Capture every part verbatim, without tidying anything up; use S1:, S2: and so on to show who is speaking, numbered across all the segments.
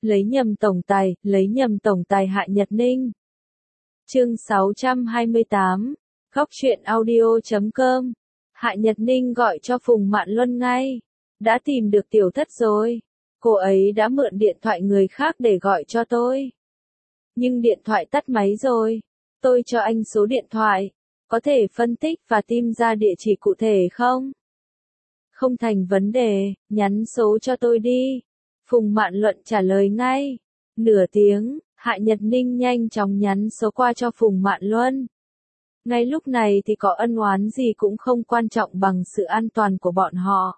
S1: lấy nhầm tổng tài, lấy nhầm tổng tài Hạ Nhật Ninh. Chương sáu trăm hai mươi tám, Góc truyện audio chấm com. Hạ Nhật Ninh gọi cho Phùng Mạn Luân ngay. Đã tìm được tiểu thất rồi. Cô ấy đã mượn điện thoại người khác để gọi cho tôi. Nhưng điện thoại tắt máy rồi. Tôi cho anh số điện thoại. Có thể phân tích và tìm ra địa chỉ cụ thể không? Không thành vấn đề, nhắn số cho tôi đi. Phùng Mạn Luận trả lời ngay. Nửa tiếng, Hạ Nhật Ninh nhanh chóng nhắn số qua cho Phùng Mạn Luân. Ngay lúc này thì có ân oán gì cũng không quan trọng bằng sự an toàn của bọn họ.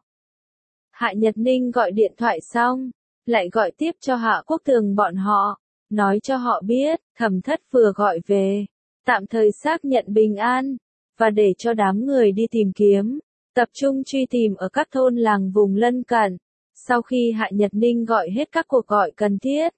S1: Hạ Nhật Ninh gọi điện thoại xong, lại gọi tiếp cho Hạ Quốc Tường bọn họ, nói cho họ biết, Thẩm Thất vừa gọi về, tạm thời xác nhận bình an, và để cho đám người đi tìm kiếm, tập trung truy tìm ở các thôn làng vùng lân cận. Sau khi Hạ Nhật Ninh gọi hết các cuộc gọi cần thiết,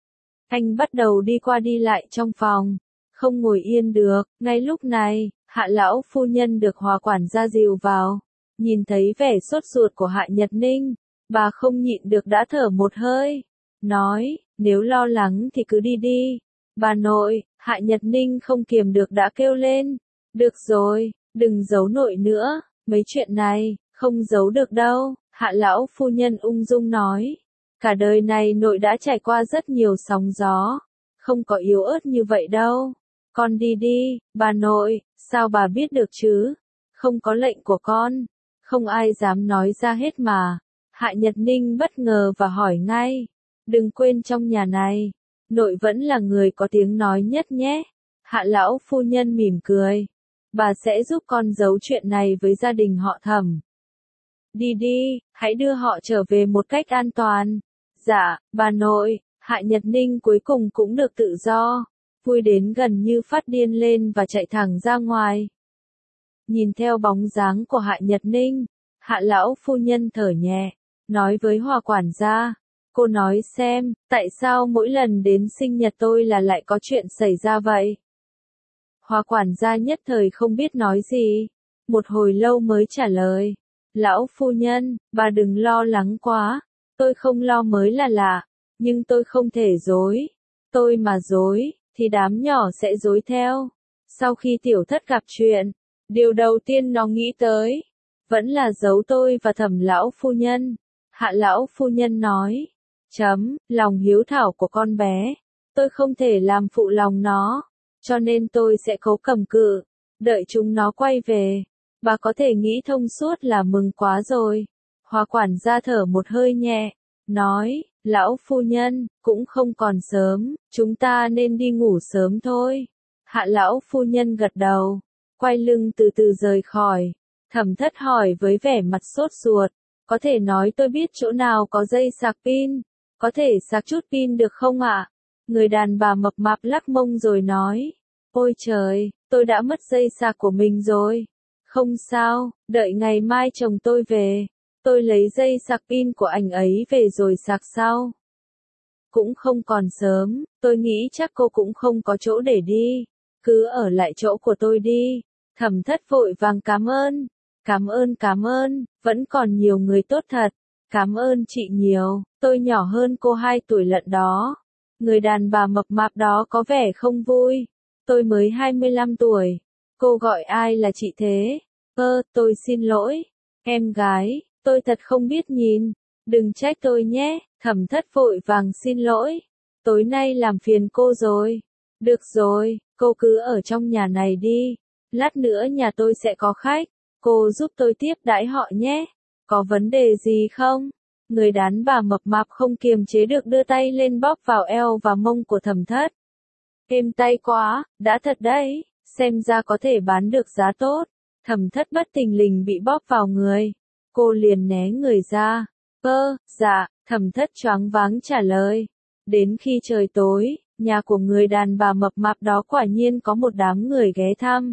S1: anh bắt đầu đi qua đi lại trong phòng, không ngồi yên được. Ngay lúc này, Hạ lão phu nhân được Hòa quản gia dìu vào, nhìn thấy vẻ sốt ruột của Hạ Nhật Ninh, bà không nhịn được đã thở một hơi, nói, nếu lo lắng thì cứ đi đi. Bà nội, Hạ Nhật Ninh không kiềm được đã kêu lên, được rồi, đừng giấu nội nữa, mấy chuyện này, không giấu được đâu. Hạ lão phu nhân ung dung nói, cả đời này nội đã trải qua rất nhiều sóng gió, không có yếu ớt như vậy đâu. Con đi đi, bà nội, sao bà biết được chứ? Không có lệnh của con, không ai dám nói ra hết mà. Hạ Nhật Ninh bất ngờ và hỏi ngay, đừng quên trong nhà này, nội vẫn là người có tiếng nói nhất nhé. Hạ lão phu nhân mỉm cười, bà sẽ giúp con giấu chuyện này với gia đình họ Thẩm. Đi đi, hãy đưa họ trở về một cách an toàn. Dạ, bà nội. Hạ Nhật Ninh cuối cùng cũng được tự do, vui đến gần như phát điên lên và chạy thẳng ra ngoài. Nhìn theo bóng dáng của Hạ Nhật Ninh, Hạ lão phu nhân thở nhẹ, nói với Hòa quản gia, cô nói xem, tại sao mỗi lần đến sinh nhật tôi là lại có chuyện xảy ra vậy? Hòa quản gia nhất thời không biết nói gì, một hồi lâu mới trả lời, lão phu nhân, bà đừng lo lắng quá, tôi không lo mới là lạ, nhưng tôi không thể dối, tôi mà dối, thì đám nhỏ sẽ dối theo. Sau khi tiểu thất gặp chuyện, điều đầu tiên nó nghĩ tới, vẫn là giấu tôi và Thẩm lão phu nhân. Hạ lão phu nhân nói, chấm, lòng hiếu thảo của con bé, tôi không thể làm phụ lòng nó, cho nên tôi sẽ cố cầm cự, đợi chúng nó quay về. Bà có thể nghĩ thông suốt là mừng quá rồi. Hòa quản gia thở một hơi nhẹ, nói, lão phu nhân, cũng không còn sớm, chúng ta nên đi ngủ sớm thôi. Hạ lão phu nhân gật đầu, quay lưng từ từ rời khỏi. Thẩm Thất hỏi với vẻ mặt sốt ruột, có thể nói tôi biết chỗ nào có dây sạc pin, có thể sạc chút pin được không ạ? Người đàn bà mập mạp lắc mông rồi nói, ôi trời, tôi đã mất dây sạc của mình rồi. Không sao, đợi ngày mai chồng tôi về, tôi lấy dây sạc pin của anh ấy về rồi sạc sau. Cũng không còn sớm, tôi nghĩ chắc cô cũng không có chỗ để đi, cứ ở lại chỗ của tôi đi. Thẩm Thất vội vàng cảm ơn, cảm ơn cảm ơn, vẫn còn nhiều người tốt thật, cảm ơn chị nhiều, tôi nhỏ hơn cô hai tuổi lận đó. Người đàn bà mập mạp đó có vẻ không vui, tôi mới hai mươi lăm tuổi. Cô gọi ai là chị thế? Ơ, tôi xin lỗi. Em gái, tôi thật không biết nhìn. Đừng trách tôi nhé. Thẩm Thất vội vàng xin lỗi. Tối nay làm phiền cô rồi. Được rồi, cô cứ ở trong nhà này đi. Lát nữa nhà tôi sẽ có khách. Cô giúp tôi tiếp đãi họ nhé. Có vấn đề gì không? Người đàn bà mập mạp không kiềm chế được đưa tay lên bóp vào eo và mông của Thẩm Thất. Êm tay quá, đã thật đấy. Xem ra có thể bán được giá tốt. Thẩm Thất bất thình lình bị bóp vào người. Cô liền né người ra. Ơ, dạ, Thẩm Thất choáng váng trả lời. Đến khi trời tối, nhà của người đàn bà mập mạp đó quả nhiên có một đám người ghé thăm.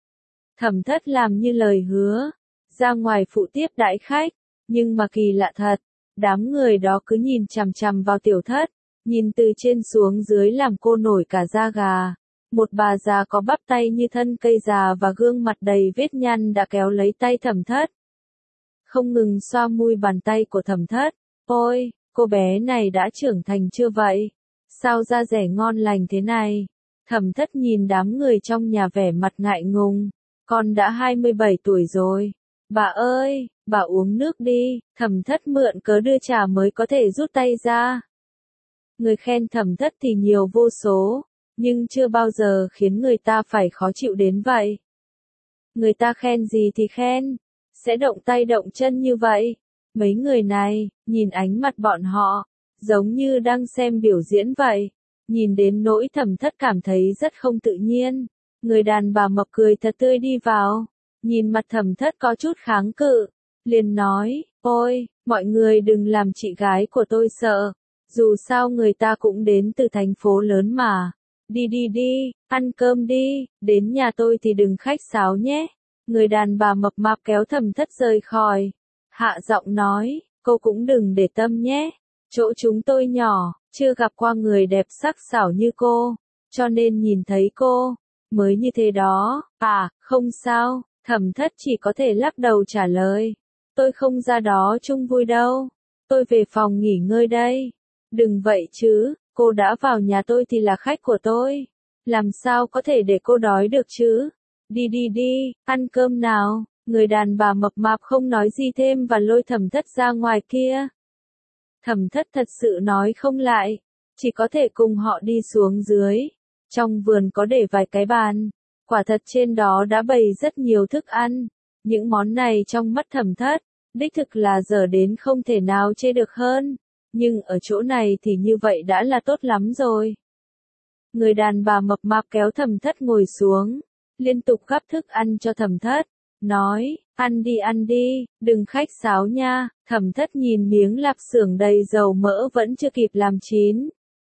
S1: Thẩm Thất làm như lời hứa, ra ngoài phụ tiếp đãi khách. Nhưng mà kỳ lạ thật, đám người đó cứ nhìn chằm chằm vào tiểu thất, nhìn từ trên xuống dưới làm cô nổi cả da gà. Một bà già có bắp tay như thân cây già và gương mặt đầy vết nhăn đã kéo lấy tay Thẩm Thất. Không ngừng xoa mui bàn tay của Thẩm Thất. Ôi, cô bé này đã trưởng thành chưa vậy? Sao da rẻ ngon lành thế này? Thẩm Thất nhìn đám người trong nhà vẻ mặt ngại ngùng. Con đã hai mươi bảy tuổi rồi. Bà ơi, bà uống nước đi. Thẩm Thất mượn cớ đưa trà mới có thể rút tay ra. Người khen Thẩm Thất thì nhiều vô số, nhưng chưa bao giờ khiến người ta phải khó chịu đến vậy. Người ta khen gì thì khen, sẽ động tay động chân như vậy. Mấy người này, nhìn ánh mặt bọn họ, giống như đang xem biểu diễn vậy. Nhìn đến nỗi Thẩm Thất cảm thấy rất không tự nhiên. Người đàn bà mập cười thật tươi đi vào, nhìn mặt Thẩm Thất có chút kháng cự, liền nói, ôi, mọi người đừng làm chị gái của tôi sợ, dù sao người ta cũng đến từ thành phố lớn mà. Đi đi đi, ăn cơm đi, đến nhà tôi thì đừng khách sáo nhé. Người đàn bà mập mạp kéo Thẩm Thất rời khỏi, hạ giọng nói, cô cũng đừng để tâm nhé, chỗ chúng tôi nhỏ, chưa gặp qua người đẹp sắc sảo như cô, cho nên nhìn thấy cô, mới như thế đó. À, không sao, Thẩm Thất chỉ có thể lắc đầu trả lời, tôi không ra đó chung vui đâu, tôi về phòng nghỉ ngơi đây. Đừng vậy chứ, cô đã vào nhà tôi thì là khách của tôi, làm sao có thể để cô đói được chứ? Đi đi đi, ăn cơm nào. Người đàn bà mập mạp không nói gì thêm và lôi Thẩm Thất ra ngoài kia. Thẩm Thất thật sự nói không lại, chỉ có thể cùng họ đi xuống dưới. Trong vườn có để vài cái bàn, quả thật trên đó đã bày rất nhiều thức ăn. Những món này trong mắt Thẩm Thất, đích thực là dở đến không thể nào chê được hơn. Nhưng ở chỗ này thì như vậy đã là tốt lắm rồi. Người đàn bà mập mạp kéo Thẩm Thất ngồi xuống, liên tục gắp thức ăn cho Thẩm Thất, nói, ăn đi ăn đi, đừng khách sáo nha. Thẩm Thất nhìn miếng lạp xưởng đầy dầu mỡ vẫn chưa kịp làm chín.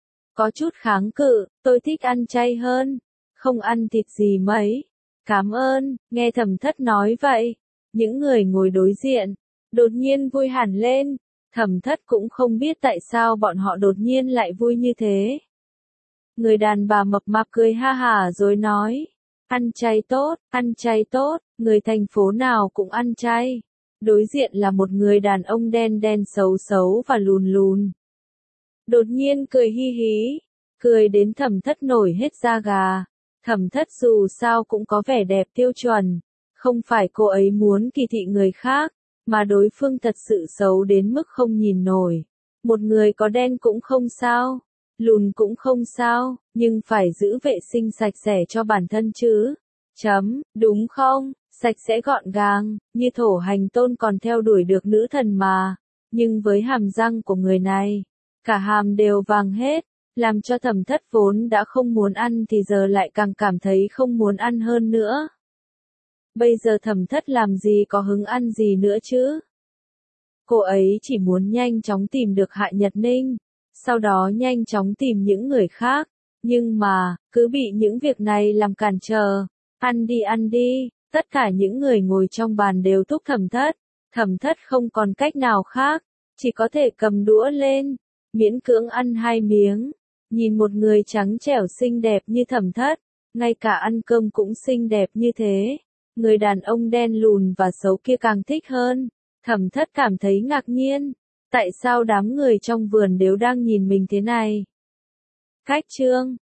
S1: Có chút kháng cự, tôi thích ăn chay hơn, không ăn thịt gì mấy. Cảm ơn, nghe Thẩm Thất nói vậy, những người ngồi đối diện, đột nhiên vui hẳn lên. Thẩm Thất cũng không biết tại sao bọn họ đột nhiên lại vui như thế. Người đàn bà mập mạp cười ha hả rồi nói, ăn chay tốt, ăn chay tốt, người thành phố nào cũng ăn chay. Đối diện là một người đàn ông đen đen xấu xấu và lùn lùn. Đột nhiên cười hi hí, cười đến Thẩm Thất nổi hết da gà. Thẩm Thất dù sao cũng có vẻ đẹp tiêu chuẩn, không phải cô ấy muốn kỳ thị người khác, mà đối phương thật sự xấu đến mức không nhìn nổi. Một người có đen cũng không sao, lùn cũng không sao, nhưng phải giữ vệ sinh sạch sẽ cho bản thân chứ. Chấm, đúng không? Sạch sẽ gọn gàng, như Thổ Hành Tôn còn theo đuổi được nữ thần mà. Nhưng với hàm răng của người này, cả hàm đều vàng hết, làm cho Thẩm Thất vốn đã không muốn ăn thì giờ lại càng cảm thấy không muốn ăn hơn nữa. Bây giờ Thẩm Thất làm gì có hứng ăn gì nữa chứ? Cô ấy chỉ muốn nhanh chóng tìm được Hạ Nhật Ninh, sau đó nhanh chóng tìm những người khác, nhưng mà, cứ bị những việc này làm cản trở. Ăn đi ăn đi, tất cả những người ngồi trong bàn đều thúc Thẩm Thất. Thẩm Thất không còn cách nào khác, chỉ có thể cầm đũa lên, miễn cưỡng ăn hai miếng. Nhìn một người trắng trẻo xinh đẹp như Thẩm Thất, ngay cả ăn cơm cũng xinh đẹp như thế. Người đàn ông đen lùn và xấu kia càng thích hơn. Thẩm Thất cảm thấy ngạc nhiên. Tại sao đám người trong vườn đều đang nhìn mình thế này? Cách chương